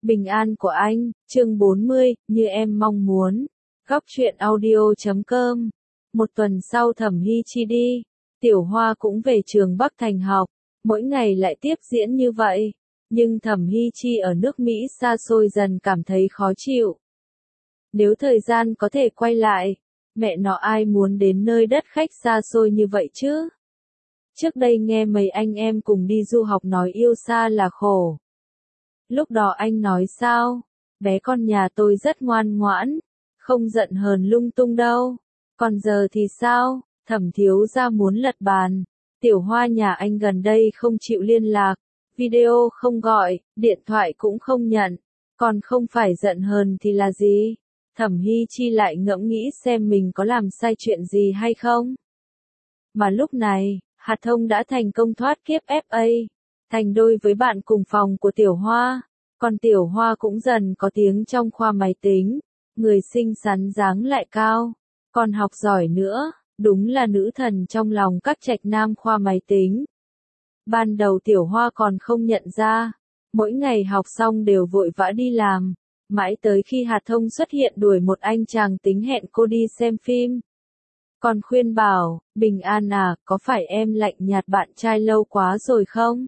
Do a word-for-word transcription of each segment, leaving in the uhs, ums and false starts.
Bình an của anh, chương bốn mươi, như em mong muốn. Góc truyện audio chấm com. Một tuần sau Thẩm Hy Chi đi, Tiểu Hoa cũng về trường Bắc Thành học, mỗi ngày lại tiếp diễn như vậy. Nhưng Thẩm Hy Chi ở nước Mỹ xa xôi dần cảm thấy khó chịu. Nếu thời gian có thể quay lại, mẹ nó ai muốn đến nơi đất khách xa xôi như vậy chứ? Trước đây nghe mấy anh em cùng đi du học nói yêu xa là khổ. Lúc đó anh nói sao? Bé con nhà tôi rất ngoan ngoãn, không giận hờn lung tung đâu. Còn giờ thì sao? Thẩm thiếu gia muốn lật bàn. Tiểu Hoa nhà anh gần đây không chịu liên lạc, video không gọi, điện thoại cũng không nhận. Còn không phải giận hờn thì là gì? Thẩm Hy Chi lại ngẫm nghĩ xem mình có làm sai chuyện gì hay không. Mà lúc này, Hạt Thông đã thành công thoát kiếp ép a, thành đôi với bạn cùng phòng của Tiểu Hoa. Còn Tiểu Hoa cũng dần có tiếng trong khoa máy tính, người xinh xắn dáng lại cao, còn học giỏi nữa, đúng là nữ thần trong lòng các trạch nam khoa máy tính. Ban đầu Tiểu Hoa còn không nhận ra, mỗi ngày học xong đều vội vã đi làm, mãi tới khi Hạt Thông xuất hiện đuổi một anh chàng tính hẹn cô đi xem phim. Còn khuyên bảo, Bình an à, có phải em lạnh nhạt bạn trai lâu quá rồi không?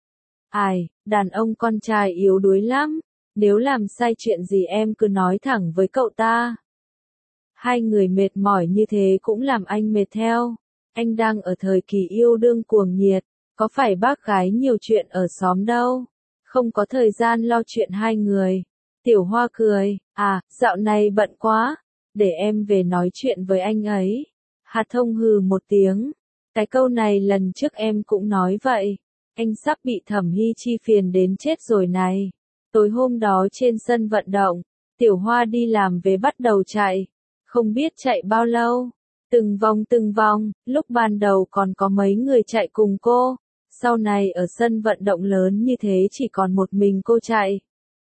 Ai, đàn ông con trai yếu đuối lắm, nếu làm sai chuyện gì em cứ nói thẳng với cậu ta. Hai người mệt mỏi như thế cũng làm anh mệt theo, anh đang ở thời kỳ yêu đương cuồng nhiệt, có phải bác gái nhiều chuyện ở xóm đâu, không có thời gian lo chuyện hai người. Tiểu Hoa cười, à, dạo này bận quá, để em về nói chuyện với anh ấy. Hạt Thông hừ một tiếng, cái câu này lần trước em cũng nói vậy. Anh sắp bị Thẩm Hy Chi phiền đến chết rồi này. Tối hôm đó trên sân vận động, Tiểu Hoa đi làm về bắt đầu chạy. Không biết chạy bao lâu. Từng vòng từng vòng, lúc ban đầu còn có mấy người chạy cùng cô. Sau này ở sân vận động lớn như thế chỉ còn một mình cô chạy.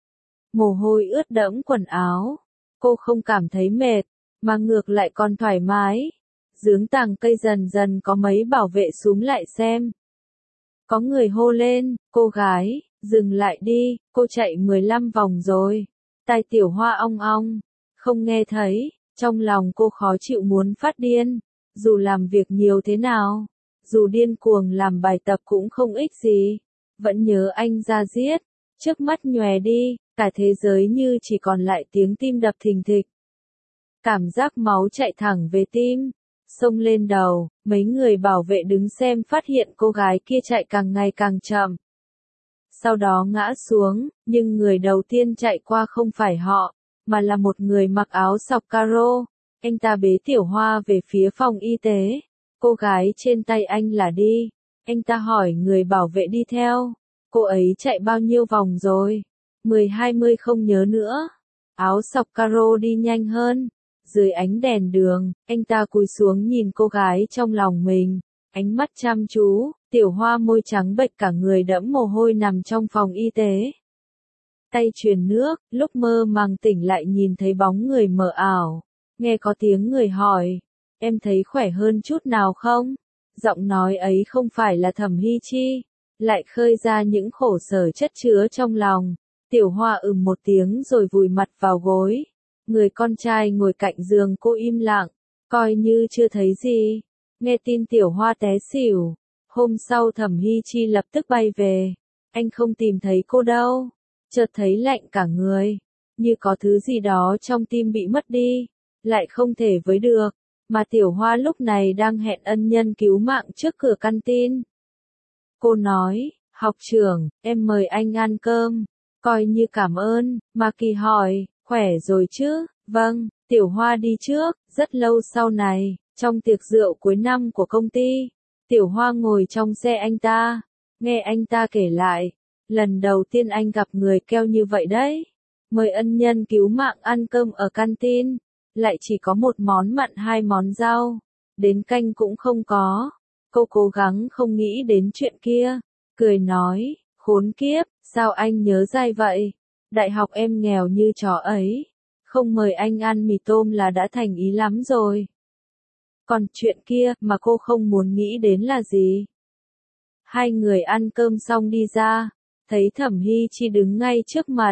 Mồ hôi ướt đẫm quần áo. Cô không cảm thấy mệt, mà ngược lại còn thoải mái. Dưới tàng cây dần dần có mấy bảo vệ xúm lại xem. Có người hô lên, cô gái, dừng lại đi, cô chạy mười lăm vòng rồi. Tai Tiểu Hoa ong ong, không nghe thấy, trong lòng cô khó chịu muốn phát điên. Dù làm việc nhiều thế nào, dù điên cuồng làm bài tập cũng không ích gì. Vẫn nhớ anh ra giết, trước mắt nhòe đi, cả thế giới như chỉ còn lại tiếng tim đập thình thịch. Cảm giác máu chạy thẳng về tim. Xông lên đầu, mấy người bảo vệ đứng xem phát hiện cô gái kia chạy càng ngày càng chậm. Sau đó ngã xuống, nhưng người đầu tiên chạy qua không phải họ, mà là một người mặc áo sọc caro. Anh ta bế Tiểu Hoa về phía phòng y tế. Cô gái trên tay anh là đi. Anh ta hỏi người bảo vệ đi theo. Cô ấy chạy bao nhiêu vòng rồi? Mười hai mươi không nhớ nữa. Áo sọc caro đi nhanh hơn. Dưới ánh đèn đường, anh ta cúi xuống nhìn cô gái trong lòng mình, ánh mắt chăm chú. Tiểu Hoa môi trắng bệch cả người đẫm mồ hôi nằm trong phòng y tế. Tay truyền nước, lúc mơ màng tỉnh lại nhìn thấy bóng người mờ ảo, nghe có tiếng người hỏi, em thấy khỏe hơn chút nào không? Giọng nói ấy không phải là Thẩm Hy Chi, lại khơi ra những khổ sở chất chứa trong lòng. Tiểu Hoa ừm một tiếng rồi vùi mặt vào gối. Người con trai ngồi cạnh giường cô im lặng, coi như chưa thấy gì. Nghe tin Tiểu Hoa té xỉu. Hôm sau Thẩm Hy Chi lập tức bay về. Anh không tìm thấy cô đâu. Chợt thấy lạnh cả người. Như có thứ gì đó trong tim bị mất đi. Lại không thể với được. Mà Tiểu Hoa lúc này đang hẹn ân nhân cứu mạng trước cửa căn tin. Cô nói, học trưởng, em mời anh ăn cơm. Coi như cảm ơn. Mà Kỳ hỏi, khỏe rồi chứ? Vâng, Tiểu Hoa đi trước. Rất lâu sau này, trong tiệc rượu cuối năm của công ty, Tiểu Hoa ngồi trong xe anh ta, nghe anh ta kể lại, lần đầu tiên anh gặp người keo như vậy đấy, mời ân nhân cứu mạng ăn cơm ở canteen, lại chỉ có một món mặn hai món rau, đến canh cũng không có. Cô cố gắng không nghĩ đến chuyện kia, cười nói, khốn kiếp, sao anh nhớ dai vậy? Đại học em nghèo như chó ấy, không mời anh ăn mì tôm là đã thành ý lắm rồi. Còn chuyện kia mà cô không muốn nghĩ đến là gì? Hai người ăn cơm xong đi ra, thấy Thẩm Hy Chi đứng ngay trước mặt,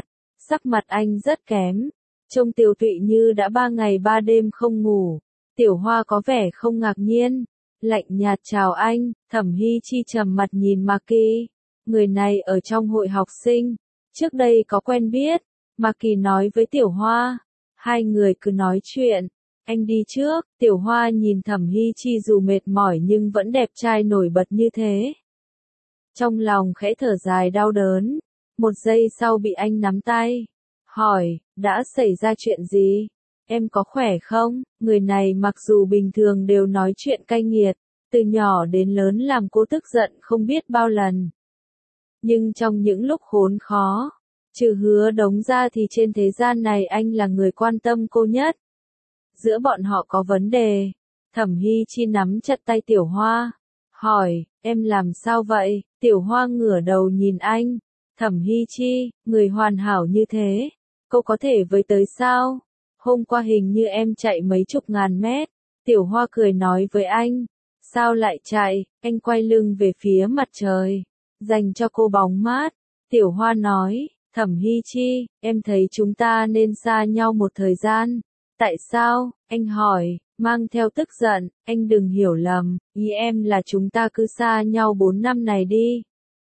Sắc mặt anh rất kém, trông tiều tụy như đã ba ngày ba đêm không ngủ. Tiểu Hoa có vẻ không ngạc nhiên, lạnh nhạt chào anh. Thẩm Hy Chi trầm mặt nhìn Maki. Người này ở trong hội học sinh, trước đây có quen biết. Maki nói với Tiểu Hoa, hai người cứ nói chuyện. Anh đi trước. Tiểu Hoa nhìn Thẩm Hy Chi dù mệt mỏi nhưng vẫn đẹp trai nổi bật như thế. Trong lòng khẽ thở dài đau đớn. Một giây sau bị anh nắm tay. Hỏi, đã xảy ra chuyện gì? Em có khỏe không? Người này mặc dù bình thường đều nói chuyện cay nghiệt, từ nhỏ đến lớn làm cô tức giận không biết bao lần. Nhưng trong những lúc khốn khó, trừ Hứa Đống ra thì trên thế gian này anh là người quan tâm cô nhất. Giữa bọn họ có vấn đề. Thẩm Hy Chi nắm chặt tay Tiểu Hoa. Hỏi, em làm sao vậy? Tiểu Hoa ngửa đầu nhìn anh. Thẩm Hy Chi, người hoàn hảo như thế, cô có thể với tới sao? Hôm qua hình như em chạy mấy chục ngàn mét. Tiểu Hoa cười nói với anh. Sao lại chạy? Anh quay lưng về phía mặt trời, dành cho cô bóng mát. Tiểu Hoa nói, Thẩm Hy Chi, em thấy chúng ta nên xa nhau một thời gian. Tại sao? Anh hỏi, mang theo tức giận. Anh đừng hiểu lầm, ý em là chúng ta cứ xa nhau bốn năm này đi.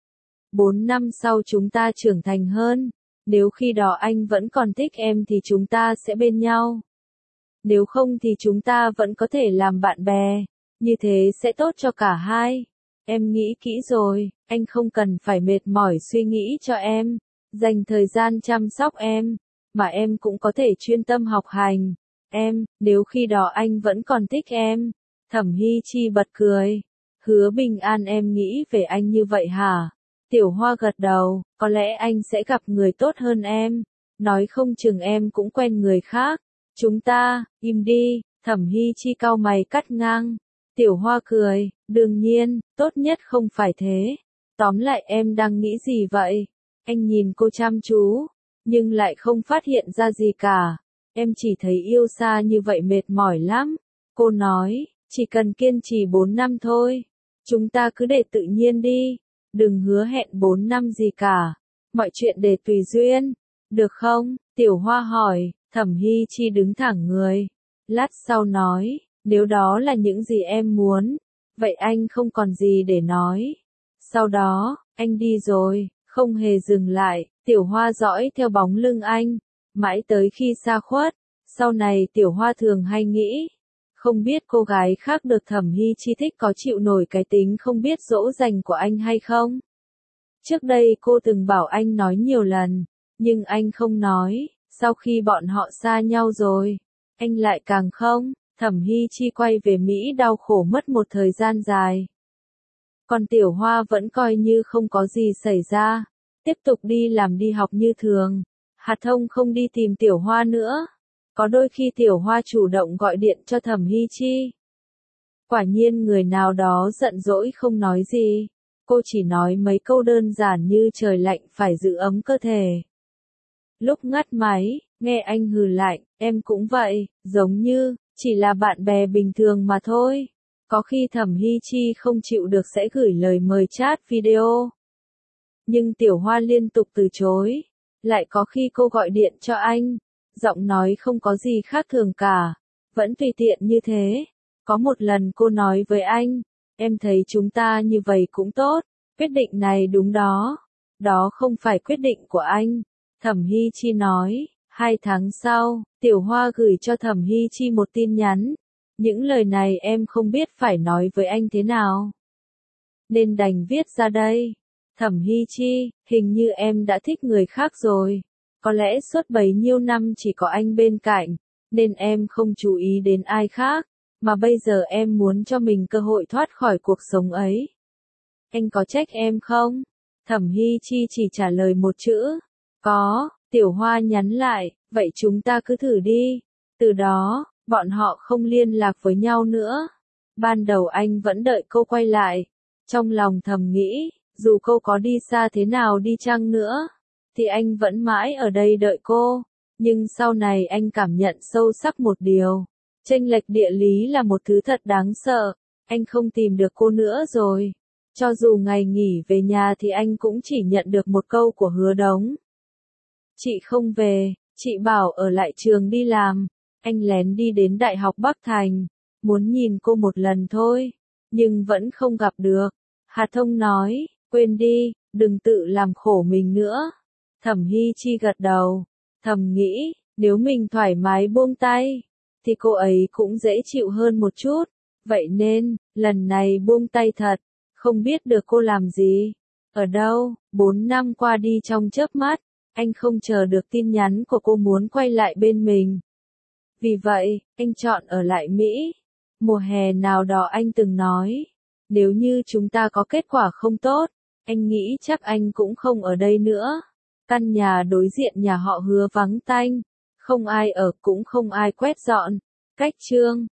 Bốn năm sau chúng ta trưởng thành hơn. Nếu khi đó anh vẫn còn thích em thì chúng ta sẽ bên nhau. Nếu không thì chúng ta vẫn có thể làm bạn bè. Như thế sẽ tốt cho cả hai. Em nghĩ kỹ rồi, anh không cần phải mệt mỏi suy nghĩ cho em. Dành thời gian chăm sóc em, mà em cũng có thể chuyên tâm học hành. Em, nếu khi đó anh vẫn còn thích em. Thẩm Hy Chi bật cười. Hứa Bình An, em nghĩ về anh như vậy hả? Tiểu Hoa gật đầu, có lẽ anh sẽ gặp người tốt hơn em. Nói không chừng em cũng quen người khác. Chúng ta, im đi. Thẩm Hy Chi cau mày cắt ngang. Tiểu Hoa cười, đương nhiên, tốt nhất không phải thế. Tóm lại em đang nghĩ gì vậy? Anh nhìn cô chăm chú, nhưng lại không phát hiện ra gì cả. Em chỉ thấy yêu xa như vậy mệt mỏi lắm. Cô nói, chỉ cần kiên trì bốn năm thôi. Chúng ta cứ để tự nhiên đi. Đừng hứa hẹn bốn năm gì cả. Mọi chuyện để tùy duyên. Được không? Tiểu Hoa hỏi. Thẩm Hy Chi đứng thẳng người. Lát sau nói, nếu đó là những gì em muốn, vậy anh không còn gì để nói. Sau đó, anh đi rồi, không hề dừng lại. Tiểu Hoa dõi theo bóng lưng anh, mãi tới khi xa khuất. Sau này Tiểu Hoa thường hay nghĩ, không biết cô gái khác được Thẩm Hy Chi thích có chịu nổi cái tính không biết dỗ dành của anh hay không. Trước đây cô từng bảo anh nói nhiều lần, nhưng anh không nói. Sau khi bọn họ xa nhau rồi, anh lại càng không. Thẩm Hy Chi quay về Mỹ đau khổ mất một thời gian dài. Còn Tiểu Hoa vẫn coi như không có gì xảy ra, tiếp tục đi làm đi học như thường. Hạt Thông không đi tìm Tiểu Hoa nữa. Có đôi khi Tiểu Hoa chủ động gọi điện cho Thẩm Hy Chi. Quả nhiên người nào đó giận dỗi không nói gì. Cô chỉ nói mấy câu đơn giản như trời lạnh phải giữ ấm cơ thể. Lúc ngắt máy, nghe anh hừ lạnh, em cũng vậy, giống như, chỉ là bạn bè bình thường mà thôi. Có khi Thẩm Hy Chi không chịu được sẽ gửi lời mời chat video. Nhưng Tiểu Hoa liên tục từ chối. Lại có khi cô gọi điện cho anh, giọng nói không có gì khác thường cả, vẫn tùy tiện như thế. Có một lần cô nói với anh, em thấy chúng ta như vậy cũng tốt, quyết định này đúng đó. Đó không phải quyết định của anh. Thẩm Hy Chi nói. Hai tháng sau, Tiểu Hoa gửi cho Thẩm Hy Chi một tin nhắn. Những lời này em không biết phải nói với anh thế nào, nên đành viết ra đây. Thẩm Hy Chi, hình như em đã thích người khác rồi. Có lẽ suốt bấy nhiêu năm chỉ có anh bên cạnh, nên em không chú ý đến ai khác, mà bây giờ em muốn cho mình cơ hội thoát khỏi cuộc sống ấy. Anh có trách em không? Thẩm Hy Chi chỉ trả lời một chữ. Có. Tiểu Hoa nhắn lại, vậy chúng ta cứ thử đi. Từ đó, bọn họ không liên lạc với nhau nữa. Ban đầu anh vẫn đợi cô quay lại. Trong lòng thầm nghĩ, dù cô có đi xa thế nào đi chăng nữa, thì anh vẫn mãi ở đây đợi cô. Nhưng sau này anh cảm nhận sâu sắc một điều. Chênh lệch địa lý là một thứ thật đáng sợ. Anh không tìm được cô nữa rồi. Cho dù ngày nghỉ về nhà thì anh cũng chỉ nhận được một câu của Hứa Đống. Chị không về, chị bảo ở lại trường đi làm. Anh lén đi đến Đại học Bắc Thành, muốn nhìn cô một lần thôi, nhưng vẫn không gặp được. Hà Thông nói, quên đi, đừng tự làm khổ mình nữa. Thẩm Hy Chi gật đầu, thầm nghĩ, nếu mình thoải mái buông tay, thì cô ấy cũng dễ chịu hơn một chút. Vậy nên, lần này buông tay thật, không biết được cô làm gì, ở đâu. Bốn năm qua đi trong chớp mắt, anh không chờ được tin nhắn của cô muốn quay lại bên mình. Vì vậy, anh chọn ở lại Mỹ. Mùa hè nào đó anh từng nói, nếu như chúng ta có kết quả không tốt, anh nghĩ chắc anh cũng không ở đây nữa. Căn nhà đối diện nhà họ Hứa vắng tanh, không ai ở cũng không ai quét dọn. Cách chương